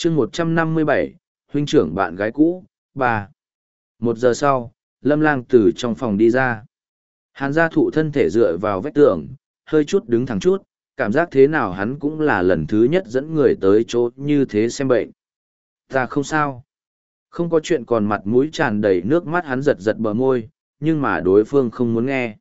chương 157, huynh trưởng bạn gái cũ, 3. 1 giờ sau, Lâm Lang từ trong phòng đi ra. Hàn Gia Thụ thân thể dựa vào vách tường, hơi chút đứng thẳng chút, cảm giác thế nào hắn cũng là lần thứ nhất dẫn người tới chỗ như thế xem bệnh. Ta không sao. Không có chuyện, còn mặt mũi tràn đầy nước mắt hắn giật giật bờ môi, nhưng mà đối phương không muốn nghe.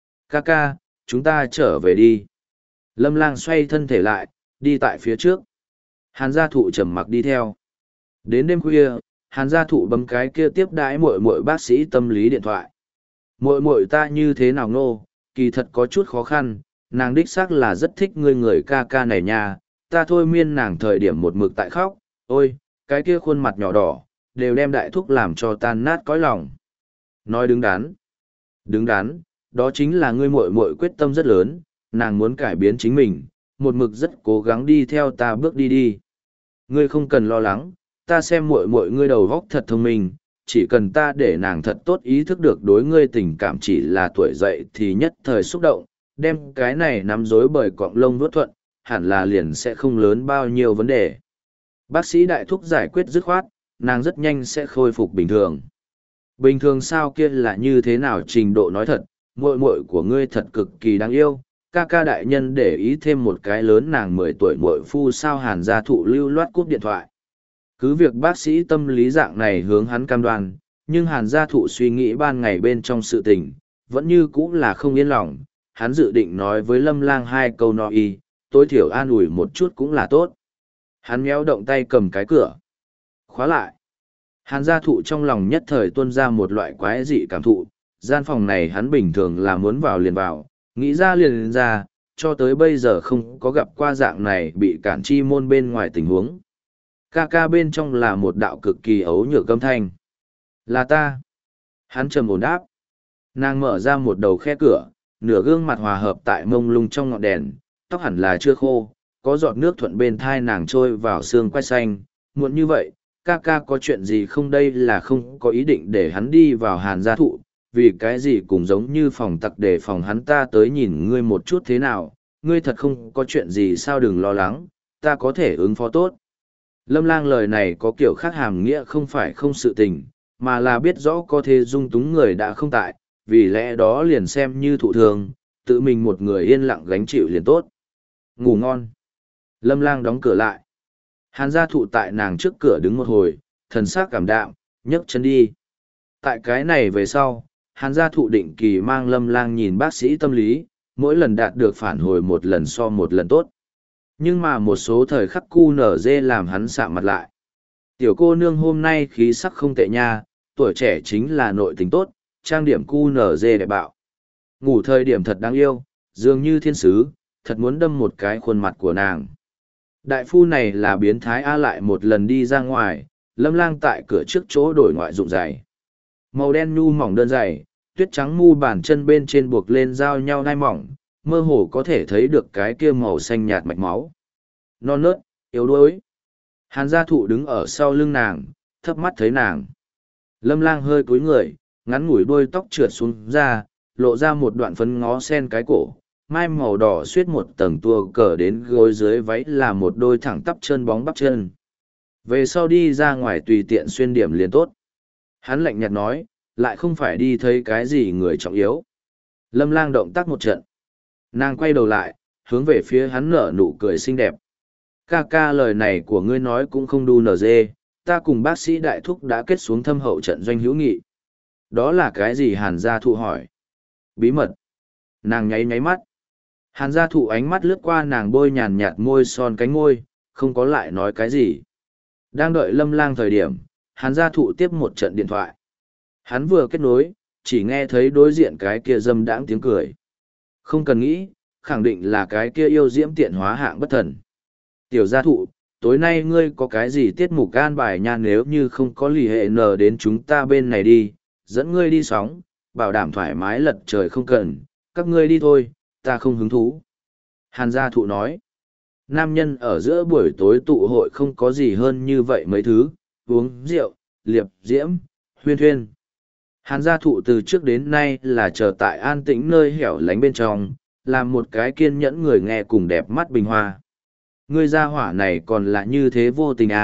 Ca, chúng ta trở về đi. Lâm Lang xoay thân thể lại, đi tại phía trước. Hàn Gia Thụ trầm mặc đi theo. Đến đêm khuya, Hàn Gia Thụ bấm cái kia tiếp đãi muội muội bác sĩ tâm lý điện thoại. Muội muội ta như thế nào nô, kỳ thật có chút khó khăn, nàng đích xác là rất thích ngươi người ca này nha, ta thôi miên nàng thời điểm một mực tại khóc, ôi, cái kia khuôn mặt nhỏ đỏ, đều đem đại thúc làm cho tan nát cõi lòng. Nói đứng đắn. Đứng đắn, đó chính là ngươi muội muội quyết tâm rất lớn, nàng muốn cải biến chính mình, một mực rất cố gắng đi theo ta bước đi đi. Ngươi không cần lo lắng, ta xem muội muội ngươi đầu óc thật thông minh, chỉ cần ta để nàng thật tốt ý thức được đối ngươi tình cảm chỉ là tuổi dậy thì nhất thời xúc động, đem cái này nắm rối bởi cọng lông vuốt thuận, hẳn là liền sẽ không lớn bao nhiêu vấn đề. Bác sĩ đại thúc giải quyết dứt khoát, nàng rất nhanh sẽ khôi phục bình thường. Bình thường sao kia là như thế nào trình độ nói thật, muội muội của ngươi thật cực kỳ đáng yêu, ca đại nhân để ý thêm một cái lớn nàng 10 tuổi muội phu sao. Hàn Gia Thụ lưu loát cúp điện thoại. Cứ việc bác sĩ tâm lý dạng này hướng hắn cam đoan, nhưng Hàn Gia Thụ suy nghĩ ban ngày bên trong sự tình, vẫn như cũ là không yên lòng. Hắn dự định nói với Lâm Lang 2 câu no y, tối thiểu an ủi một chút cũng là tốt. Hắn méo động tay cầm cái cửa, khóa lại. Hàn Gia Thụ trong lòng nhất thời tuôn ra một loại quái dị cảm thụ, gian phòng này hắn bình thường là muốn vào liền vào, nghĩ ra liền ra, cho tới bây giờ không có gặp qua dạng này bị cản chi môn bên ngoài tình huống. Ca bên trong là một đạo cực kỳ ấu nhược âm thanh. Là ta. Hắn trầm ổn đáp. Nàng mở ra một đầu khe cửa, nửa gương mặt hòa hợp tại mông lung trong ngọn đèn, tóc hẳn là chưa khô, có giọt nước thuận bên thai nàng trôi vào xương quai xanh. Muộn như vậy, ca có chuyện gì không? Đây là không có ý định để hắn đi vào Hàn Gia Thụ, vì cái gì cũng giống như phòng tặc để phòng hắn ta tới nhìn ngươi một chút thế nào, ngươi thật không có chuyện gì sao? Đừng lo lắng, ta có thể ứng phó tốt. Lâm Lang lời này có kiểu khác hàm nghĩa không phải không sự tình, mà là biết rõ có thể dung túng người đã không tại, vì lẽ đó liền xem như thụ thường, tự mình một người yên lặng gánh chịu liền tốt. Ngủ ngon. Lâm Lang đóng cửa lại. Hàn Gia Thụ tại nàng trước cửa đứng một hồi, thần sắc cảm đạm, nhấc chân đi. Tại cái này về sau, Hàn Gia Thụ định kỳ mang Lâm Lang nhìn bác sĩ tâm lý, mỗi lần đạt được phản hồi một lần so một lần tốt. Nhưng mà một số thời khắc QNZ làm hắn sạm mặt lại. Tiểu cô nương hôm nay khí sắc không tệ nha, tuổi trẻ chính là nội tính tốt, trang điểm QNZ đẹp bạo. Ngủ thời điểm thật đáng yêu, dường như thiên sứ, thật muốn đâm một cái khuôn mặt của nàng. Đại phu này là biến thái a. Lại một lần đi ra ngoài, Lâm Lang tại cửa trước chỗ đổi ngoại dụng giày. Màu đen nhu mỏng đơn giày, tuyết trắng mu bàn chân bên trên buộc lên giao nhau đai mỏng, mơ hồ có thể thấy được cái kia màu xanh nhạt mạch máu. Non nớt, yếu đuối. Hàn Gia Thụ đứng ở sau lưng nàng, thấp mắt thấy nàng. Lâm Lang hơi cúi người, ngắn ngủi đuôi tóc trượt xuống ra, lộ ra một đoạn phấn ngó sen cái cổ. Mai màu đỏ xuyết một tầng tua cờ đến gối dưới váy là một đôi thẳng tắp chân bóng bắp chân. Về sau đi ra ngoài tùy tiện xuyên điểm liền tốt. Hắn lạnh nhạt nói, lại không phải đi thấy cái gì người trọng yếu. Lâm Lang động tác một trận. Nàng quay đầu lại, hướng về phía hắn nở nụ cười xinh đẹp. Ca lời này của ngươi nói cũng không đu nở dê, ta cùng bác sĩ đại thúc đã kết xuống thâm hậu trận doanh hữu nghị. Đó là cái gì? Hàn Gia Thụ hỏi. Bí mật. Nàng nháy nháy mắt. Hàn Gia Thụ ánh mắt lướt qua nàng bôi nhàn nhạt môi son cánh môi, không có lại nói cái gì. Đang đợi Lâm Lang thời điểm, Hàn Gia Thụ tiếp một trận điện thoại. Hắn vừa kết nối, chỉ nghe thấy đối diện cái kia dâm đãng tiếng cười. Không cần nghĩ, khẳng định là cái kia yêu diễm tiện hóa hạng bất thần. Tiểu Gia Thụ, tối nay ngươi có cái gì tiết mục an bài nha? Nếu như không có lì hệ nờ đến chúng ta bên này đi, dẫn ngươi đi sóng, bảo đảm thoải mái lật trời không cần, các ngươi đi thôi, ta không hứng thú. Hàn Gia Thụ nói, nam nhân ở giữa buổi tối tụ hội không có gì hơn như vậy mấy thứ, uống rượu, liệp diễm, huyên thuyên. Hàn Gia Thụ từ trước đến nay là chờ tại an tĩnh nơi hẻo lánh bên trong, làm một cái kiên nhẫn người nghe cùng đẹp mắt bình hoa. Ngươi gia hỏa này còn là như thế vô tình à,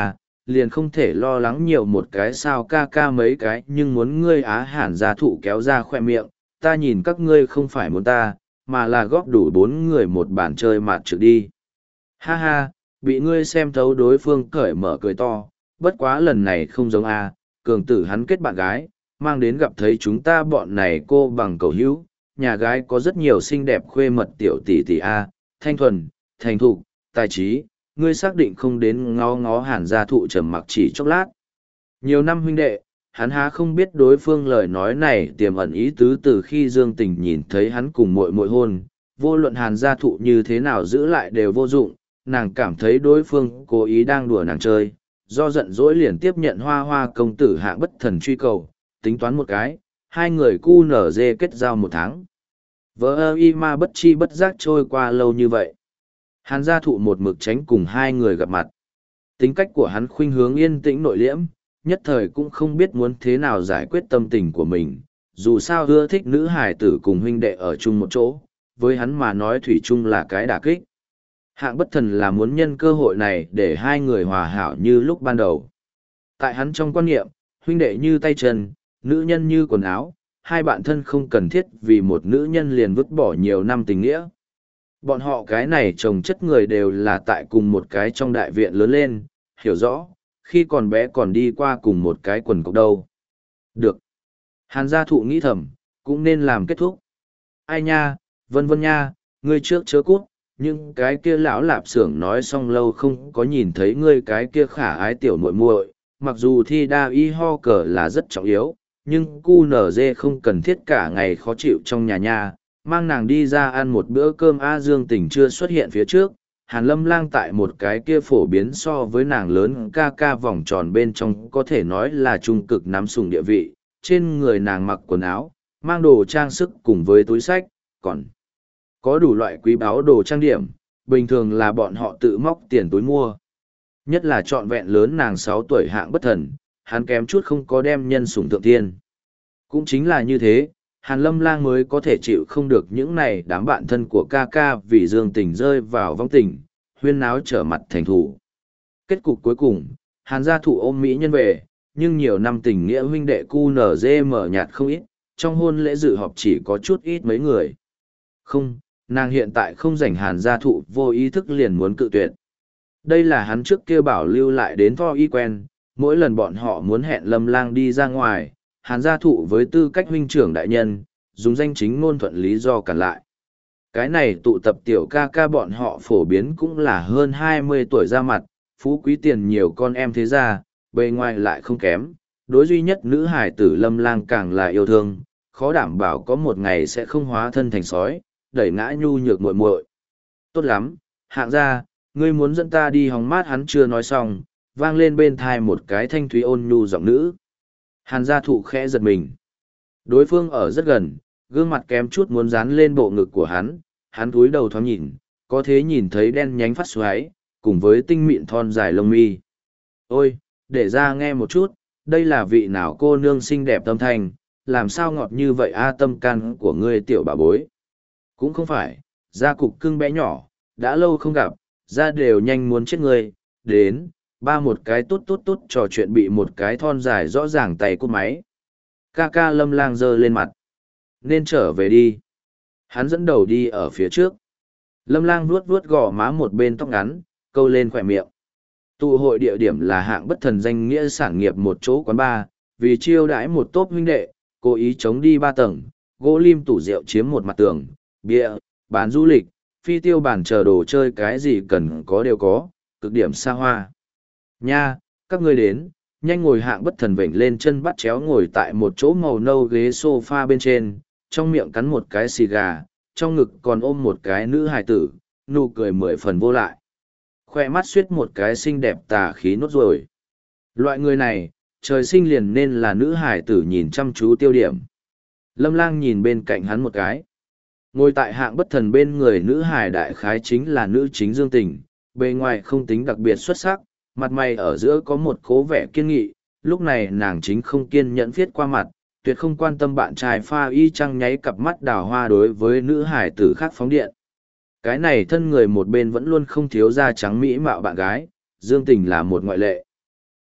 liền không thể lo lắng nhiều một cái sao ca ca mấy cái nhưng muốn ngươi á. Hàn gia thụ kéo ra khoe miệng, ta nhìn các ngươi không phải muốn ta, mà là góp đủ 4 người một bàn chơi mạt trực đi. Ha ha, bị ngươi xem thấu. Đối phương cởi mở cười to, bất quá lần này không giống a, cường tử hắn kết bạn gái, mang đến gặp thấy chúng ta bọn này cô bằng cầu hữu, nhà gái có rất nhiều xinh đẹp khuê mật tiểu tỷ tỷ a, thanh thuần, thành thục, tài trí, ngươi xác định không đến ngó ngó. Hàn gia thụ trầm mặc chỉ chốc lát. Nhiều năm huynh đệ, hắn há không biết đối phương lời nói này tiềm ẩn ý tứ. Từ khi Dương Tình nhìn thấy hắn cùng muội muội hôn, vô luận Hàn gia thụ như thế nào giữ lại đều vô dụng, nàng cảm thấy đối phương cố ý đang đùa nàng chơi, do giận dỗi liền tiếp nhận Hoa Hoa công tử Hạng Bất Thần truy cầu, tính toán một cái, hai người cu nở dê kết giao 1 tháng. Vỡ ơ y ma bất chi bất giác trôi qua lâu như vậy. Hàn gia thụ một mực tránh cùng hai người gặp mặt. Tính cách của hắn khuynh hướng yên tĩnh nội liễm, nhất thời cũng không biết muốn thế nào giải quyết tâm tình của mình. Dù sao ưa thích nữ hài tử cùng huynh đệ ở chung một chỗ, với hắn mà nói thủy chung là cái đả kích. Hạng Bất Thần là muốn nhân cơ hội này để hai người hòa hảo như lúc ban đầu. Tại hắn trong quan niệm, huynh đệ như tay chân, nữ nhân như quần áo, hai bạn thân không cần thiết vì một nữ nhân liền vứt bỏ nhiều năm tình nghĩa. Bọn họ cái này chồng chất người đều là tại cùng một cái trong đại viện lớn lên, hiểu rõ, khi còn bé còn đi qua cùng một cái quần cộc đâu. Được. Hàn gia thụ nghĩ thầm, cũng nên làm kết thúc. Ai nha, vân vân nha, ngươi trước chớ cút, nhưng cái kia lão lạp xưởng nói xong lâu không có nhìn thấy ngươi cái kia khả ái tiểu muội muội. Mặc dù thi đa y ho cờ là rất trọng yếu, nhưng cu nở dê không cần thiết cả ngày khó chịu trong nhà nha, mang nàng đi ra ăn một bữa cơm. A Dương Tình chưa xuất hiện phía trước, Hàn Lâm Lang tại một cái kia phổ biến so với nàng lớn ca ca vòng tròn bên trong có thể nói là trung cực nắm sủng địa vị, trên người nàng mặc quần áo, mang đồ trang sức cùng với túi sách, còn có đủ loại quý báu đồ trang điểm, bình thường là bọn họ tự móc tiền túi mua. Nhất là trọn vẹn lớn nàng 6 tuổi Hạng Bất Thần, hắn kém chút không có đem nhân sủng thượng tiên. Cũng chính là như thế, Hàn Lâm Lang mới có thể chịu không được những này đám bạn thân của ca ca vì Dương Tình rơi vào vong tình, huyên náo trở mặt thành thủ. Kết cục cuối cùng, Hàn gia thụ ôm mỹ nhân về, nhưng nhiều năm tình nghĩa huynh đệ cu nở dê mở nhạt không ít, trong hôn lễ dự họp chỉ có chút ít mấy người. Không, nàng hiện tại không rảnh. Hàn gia thụ vô ý thức liền muốn cự tuyệt. Đây là hắn trước kia bảo lưu lại đến Tho Y quen, mỗi lần bọn họ muốn hẹn Lâm Lang đi ra ngoài, Hàn gia thụ với tư cách huynh trưởng đại nhân, dùng danh chính ngôn thuận lý do cản lại. Cái này tụ tập tiểu ca ca bọn họ phổ biến cũng là hơn 20 tuổi ra mặt, phú quý tiền nhiều con em thế ra, bề ngoài lại không kém, đối duy nhất nữ hải tử Lâm Lang càng là yêu thương, khó đảm bảo có một ngày sẽ không hóa thân thành sói, đẩy ngã nhu nhược muội muội. Tốt lắm, Hạng gia, ngươi muốn dẫn ta đi hóng mát. Hắn chưa nói xong, vang lên bên thai một cái thanh thúy ôn nhu giọng nữ. Hàn gia thụ khẽ giật mình. Đối phương ở rất gần, gương mặt kém chút muốn dán lên bộ ngực của hắn cúi đầu thoáng nhìn, có thế nhìn thấy đen nhánh phát xoáy, cùng với tinh mịn thon dài lông mi. Ôi, để ra nghe một chút, đây là vị nào cô nương xinh đẹp tâm thanh, làm sao ngọt như vậy a. Tâm can của ngươi tiểu bà bối. Cũng không phải, da cục cưng bé nhỏ, đã lâu không gặp, da đều nhanh muốn chết ngươi, đến, ba một cái tốt tốt tốt trò chuyện bị một cái thon dài rõ ràng tay cút máy. Ca ca Lâm Lang giơ lên mặt. Nên trở về đi. Hắn dẫn đầu đi ở phía trước. Lâm Lang vuốt vuốt gò má một bên tóc ngắn, câu lên khỏe miệng. Tụ hội địa điểm là Hạng Bất Thần danh nghĩa sản nghiệp một chỗ quán bar, vì chiêu đãi một tốp huynh đệ, cố ý chống đi 3 tầng, gỗ lim tủ rượu chiếm một mặt tường, bia, bán du lịch, phi tiêu bàn chờ đồ chơi cái gì cần có đều có, cực điểm xa hoa. Nha, các ngươi đến, nhanh ngồi. Hạng Bất Thần vểnh lên chân bắt chéo ngồi tại một chỗ màu nâu ghế sofa bên trên, trong miệng cắn một cái xì gà, trong ngực còn ôm một cái nữ hài tử, nụ cười 10 phần vô lại. Khoe mắt suýt một cái xinh đẹp tà khí nốt rồi. Loại người này, trời sinh liền nên là nữ hài tử nhìn chăm chú tiêu điểm. Lâm Lang nhìn bên cạnh hắn một cái. Ngồi tại Hạng Bất Thần bên người nữ hài đại khái chính là nữ chính Dương Tình, bề ngoài không tính đặc biệt xuất sắc, mặt mày ở giữa có một cố vẻ kiên nghị, lúc này nàng chính không kiên nhẫn viết qua mặt, tuyệt không quan tâm bạn trai pha y chăng nháy cặp mắt đào hoa đối với nữ hải tử khác phóng điện. Cái này thân người một bên vẫn luôn không thiếu da trắng mỹ mạo bạn gái, Dương Tình là một ngoại lệ.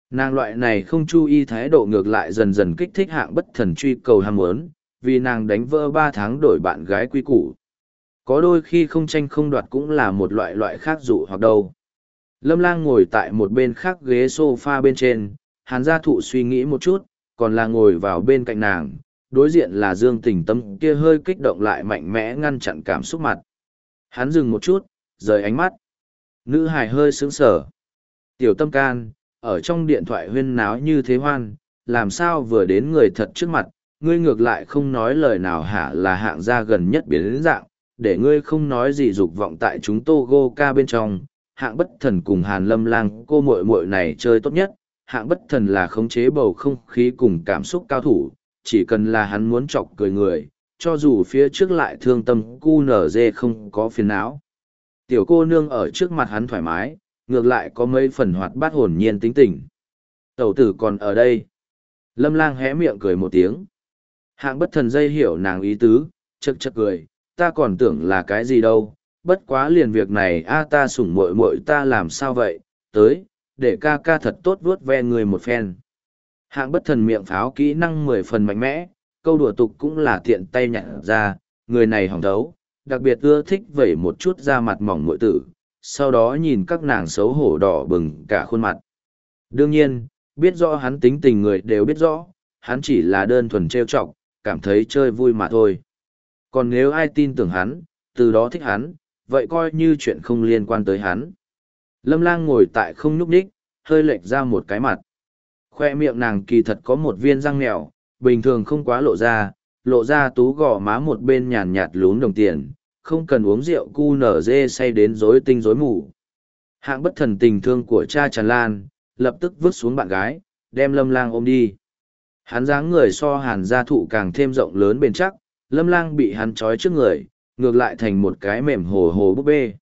Nàng loại này không chú ý thái độ ngược lại dần dần kích thích Hạng Bất Thần truy cầu ham muốn, vì nàng đánh vỡ 3 tháng đổi bạn gái quy củ. Có đôi khi không tranh không đoạt cũng là một loại khác dụ hoặc đâu. Lâm Lang ngồi tại một bên khác ghế sofa bên trên, Hàn Gia Thụ suy nghĩ một chút, còn là ngồi vào bên cạnh nàng, đối diện là Dương Tình Tâm kia hơi kích động lại mạnh mẽ ngăn chặn cảm xúc mặt. Hắn dừng một chút, rời ánh mắt. Nữ hài hơi sững sờ. Tiểu Tâm can, ở trong điện thoại huyên náo như thế hoan, làm sao vừa đến người thật trước mặt, ngươi ngược lại không nói lời nào hả, là Hạng gia gần nhất biến đến dạng, để ngươi không nói gì dục vọng tại chúng Togo ca bên trong. Hạng Bất Thần cùng Hàn Lâm Lang cô muội muội này chơi tốt nhất, Hạng Bất Thần là khống chế bầu không khí cùng cảm xúc cao thủ, chỉ cần là hắn muốn chọc cười người, cho dù phía trước lại thương tâm cu nở dê không có phiền não. Tiểu cô nương ở trước mặt hắn thoải mái, ngược lại có mấy phần hoạt bát hồn nhiên tính tình. Tẩu tử còn ở đây. Lâm Lang hé miệng cười một tiếng. Hạng Bất Thần dây hiểu nàng ý tứ, chậc chậc cười, ta còn tưởng là cái gì đâu, bất quá liền việc này a ta sủng muội muội ta làm sao vậy, tới, để ca ca thật tốt vuốt ve người một phen. Hạng Bất Thần miệng pháo kỹ năng 10 phần mạnh mẽ, câu đùa tục cũng là tiện tay nhặt ra, người này hỏng thấu, đặc biệt ưa thích vẩy một chút da mặt mỏng muội tử, sau đó nhìn các nàng xấu hổ đỏ bừng cả khuôn mặt. Đương nhiên, biết rõ hắn tính tình người đều biết rõ, hắn chỉ là đơn thuần trêu chọc, cảm thấy chơi vui mà thôi. Còn nếu ai tin tưởng hắn, từ đó thích hắn, vậy coi như chuyện không liên quan tới hắn. Lâm Lang ngồi tại không nhúc nhích, hơi lệch ra một cái mặt. Khoe miệng nàng kỳ thật có một viên răng mèo, bình thường không quá lộ ra tú gò má một bên nhàn nhạt lún đồng tiền, không cần uống rượu cu nở dê say đến rối tinh rối mù. Hạng Bất Thần tình thương của cha tràn lan, lập tức vứt xuống bạn gái, đem Lâm Lang ôm đi. Hắn dáng người so Hàn Gia Thụ càng thêm rộng lớn bền chắc, Lâm Lang bị hắn trói trước người, ngược lại thành một cái mềm hồ hồ búp bê.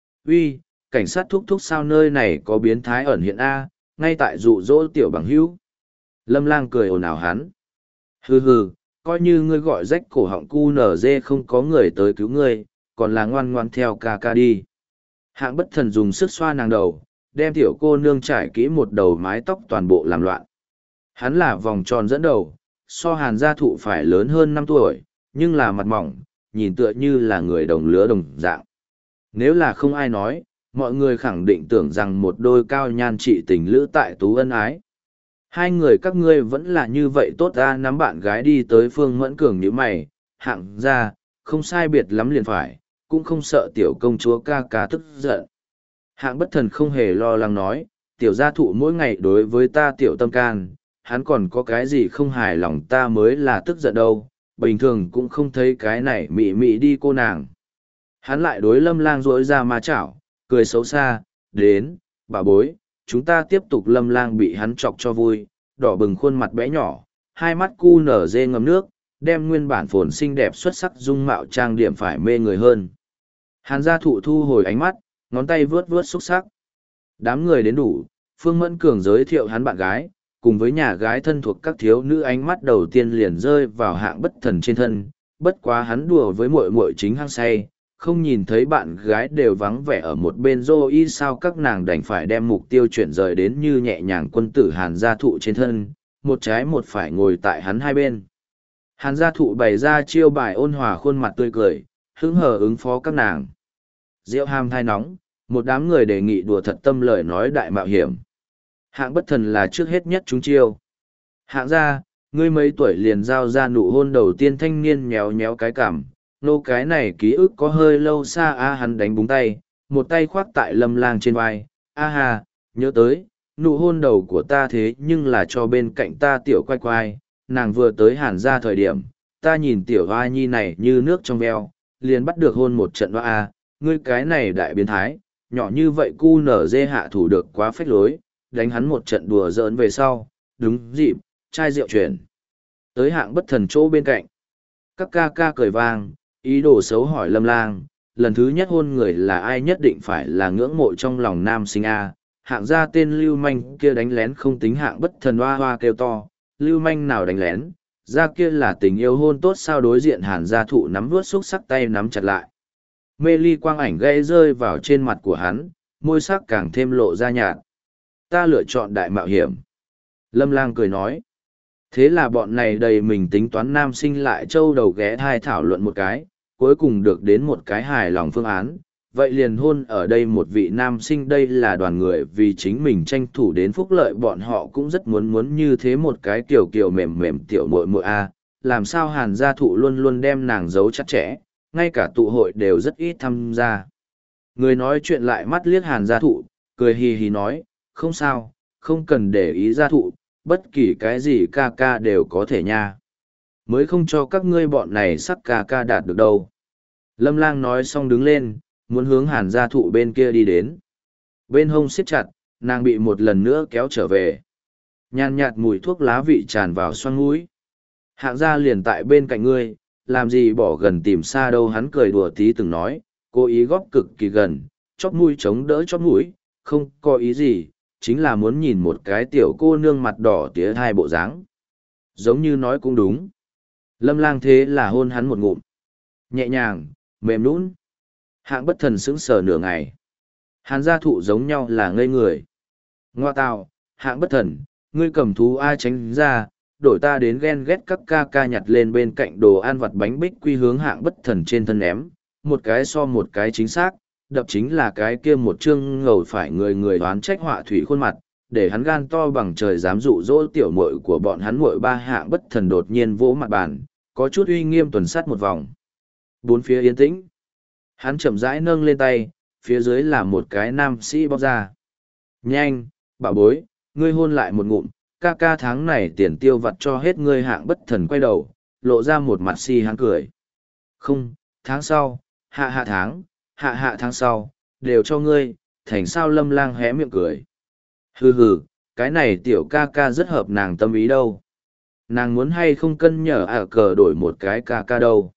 Uy, cảnh sát thúc thúc sao nơi này có biến thái ẩn hiện A, ngay tại dụ dỗ tiểu bằng hữu. Lâm Lang cười ồn ào hắn. Hừ hừ, coi như ngươi gọi rách cổ họng cu nở dê không có người tới cứu ngươi, còn là ngoan ngoan theo ca ca đi. Hạng Bất Thần dùng sức xoa nàng đầu, đem tiểu cô nương trải kỹ một đầu mái tóc toàn bộ làm loạn. Hắn là vòng tròn dẫn đầu, so Hàn Gia Thụ phải lớn hơn 5 tuổi, nhưng là mặt mỏng, nhìn tựa như là người đồng lứa đồng dạng. Nếu là không ai nói, mọi người khẳng định tưởng rằng một đôi cao nhan trị tình lữ tại tú ân ái. Hai người các ngươi vẫn là như vậy tốt ra, nắm bạn gái đi tới Phương Mẫn Cường như mày, Hạng gia, không sai biệt lắm liền phải, cũng không sợ tiểu công chúa ca ca tức giận. Hạng Bất Thần không hề lo lắng nói, tiểu gia thụ mỗi ngày đối với ta tiểu tâm can, hắn còn có cái gì không hài lòng ta mới là tức giận đâu, bình thường cũng không thấy cái này mị mị đi cô nàng. Hắn lại đối Lâm Lang rỗi ra ma chảo, cười xấu xa, đến, bà bối, chúng ta tiếp tục. Lâm Lang bị hắn chọc cho vui, đỏ bừng khuôn mặt bé nhỏ, hai mắt cu nở dê ngầm nước, đem nguyên bản phồn xinh đẹp xuất sắc dung mạo trang điểm phải mê người hơn. Hàn Gia Thụ thu hồi ánh mắt, ngón tay vướt vướt xúc sắc. Đám người đến đủ, Phương Mẫn Cường giới thiệu hắn bạn gái, cùng với nhà gái thân thuộc các thiếu nữ, ánh mắt đầu tiên liền rơi vào Hạng Bất Thần trên thân, bất quá hắn đùa với muội muội chính hăng say, không nhìn thấy bạn gái đều vắng vẻ ở một bên y sao các nàng đành phải đem mục tiêu chuyển rời đến như nhẹ nhàng quân tử Hàn Gia Thụ trên thân, một trái một phải ngồi tại hắn hai bên. Hàn Gia Thụ bày ra chiêu bài ôn hòa khuôn mặt tươi cười, hứng hờ ứng phó các nàng. Rượu ham thai nóng, một đám người đề nghị đùa thật tâm lời nói đại mạo hiểm. Hạng Bất Thần là trước hết nhất chúng chiêu. Hạng gia, ngươi mấy tuổi liền giao ra nụ hôn đầu tiên. Thanh niên nhéo nhéo cái cảm, nô cái này ký ức có hơi lâu xa. Hắn đánh búng tay, một tay khoác tại Lâm Lang trên vai. Ha, nhớ tới, nụ hôn đầu của ta thế nhưng là cho bên cạnh ta tiểu quay quay, nàng vừa tới Hàn gia thời điểm, ta nhìn tiểu hoa nhi này như nước trong veo, liền bắt được hôn một trận hoa. Ngươi cái này đại biến thái, nhỏ như vậy cu nở dê hạ thủ được quá phách lối, đánh hắn một trận đùa giỡn về sau, đúng dịp, chai rượu chuyển. Tới Hạng Bất Thần chỗ bên cạnh. Các ca ca cười vang, ý đồ xấu hỏi Lâm Lang, lần thứ nhất hôn người là ai, nhất định phải là ngưỡng mộ trong lòng nam sinh A. Hạng gia tên lưu manh kia đánh lén không tính. Hạng Bất Thần hoa hoa kêu to, lưu manh nào đánh lén, ra kia là tình yêu hôn tốt sao. Đối diện Hàn Gia Thụ nắm vuốt xúc sắc tay nắm chặt lại. Mê ly quang ảnh gây rơi vào trên mặt của hắn, môi sắc càng thêm lộ ra nhạt. Ta lựa chọn đại mạo hiểm. Lâm Lang cười nói. Thế là bọn này đầy mình tính toán nam sinh lại trâu đầu ghé thai thảo luận một cái, cuối cùng được đến một cái hài lòng phương án. Vậy liền hôn ở đây một vị nam sinh, đây là đoàn người vì chính mình tranh thủ đến phúc lợi, bọn họ cũng rất muốn như thế một cái kiểu kiểu mềm mềm tiểu muội muội a. Làm sao Hàn gia thụ luôn luôn đem nàng giấu chặt chẽ, ngay cả tụ hội đều rất ít tham gia. Người nói chuyện lại mắt liếc Hàn gia thụ, cười hì hì nói, không sao, không cần để ý gia thụ, bất kỳ cái gì ca ca đều có thể nha. Mới không cho các ngươi bọn này sắc ca ca đạt được đâu. Lâm Lang nói xong đứng lên, muốn hướng Hàn gia thụ bên kia đi đến. Bên hông siết chặt, nàng bị một lần nữa kéo trở về. Nhàn nhạt mùi thuốc lá vị tràn vào xoang mũi. Hạng gia liền tại bên cạnh ngươi, làm gì bỏ gần tìm xa đâu, hắn cười đùa tí từng nói, cố ý góp cực kỳ gần, chóp mũi chống đỡ chóp mũi, không có ý gì, chính là muốn nhìn một cái tiểu cô nương mặt đỏ tía hai bộ dáng. Giống như nói cũng đúng. Lâm Lang thế là hôn hắn một ngụm. Nhẹ nhàng, mềm nũng. Hạng Bất Thần sững sờ nửa ngày. Hàn gia thụ giống nhau là ngây người. Ngoa tào, Hạng Bất Thần, ngươi cầm thú ai tránh ra, đổi ta đến ghen ghét các ca ca nhặt lên bên cạnh đồ ăn vặt bánh bích quy hướng Hạng Bất Thần trên thân ném, một cái so một cái chính xác, đập chính là cái kia một chương ngầu phải người người đoán trách họa thủy khuôn mặt, để hắn gan to bằng trời dám dụ dỗ tiểu muội của bọn hắn muội ba. Hạng Bất Thần đột nhiên vỗ mặt bàn, có chút uy nghiêm tuần sát một vòng. Bốn phía yên tĩnh. Hắn chậm rãi nâng lên tay, phía dưới là một cái nam sĩ bóc ra. Nhanh, bảo bối, ngươi hôn lại một ngụm, ca ca tháng này tiền tiêu vặt cho hết ngươi. Hạng Bất Thần quay đầu, lộ ra một mặt si hắn cười. Không, tháng sau, hạ tháng sau, đều cho ngươi, thành sao. Lâm Lang hé miệng cười. Hừ hừ, cái này tiểu ca ca rất hợp nàng tâm ý đâu. Nàng muốn hay không cân nhở cờ đổi một cái ca ca đâu.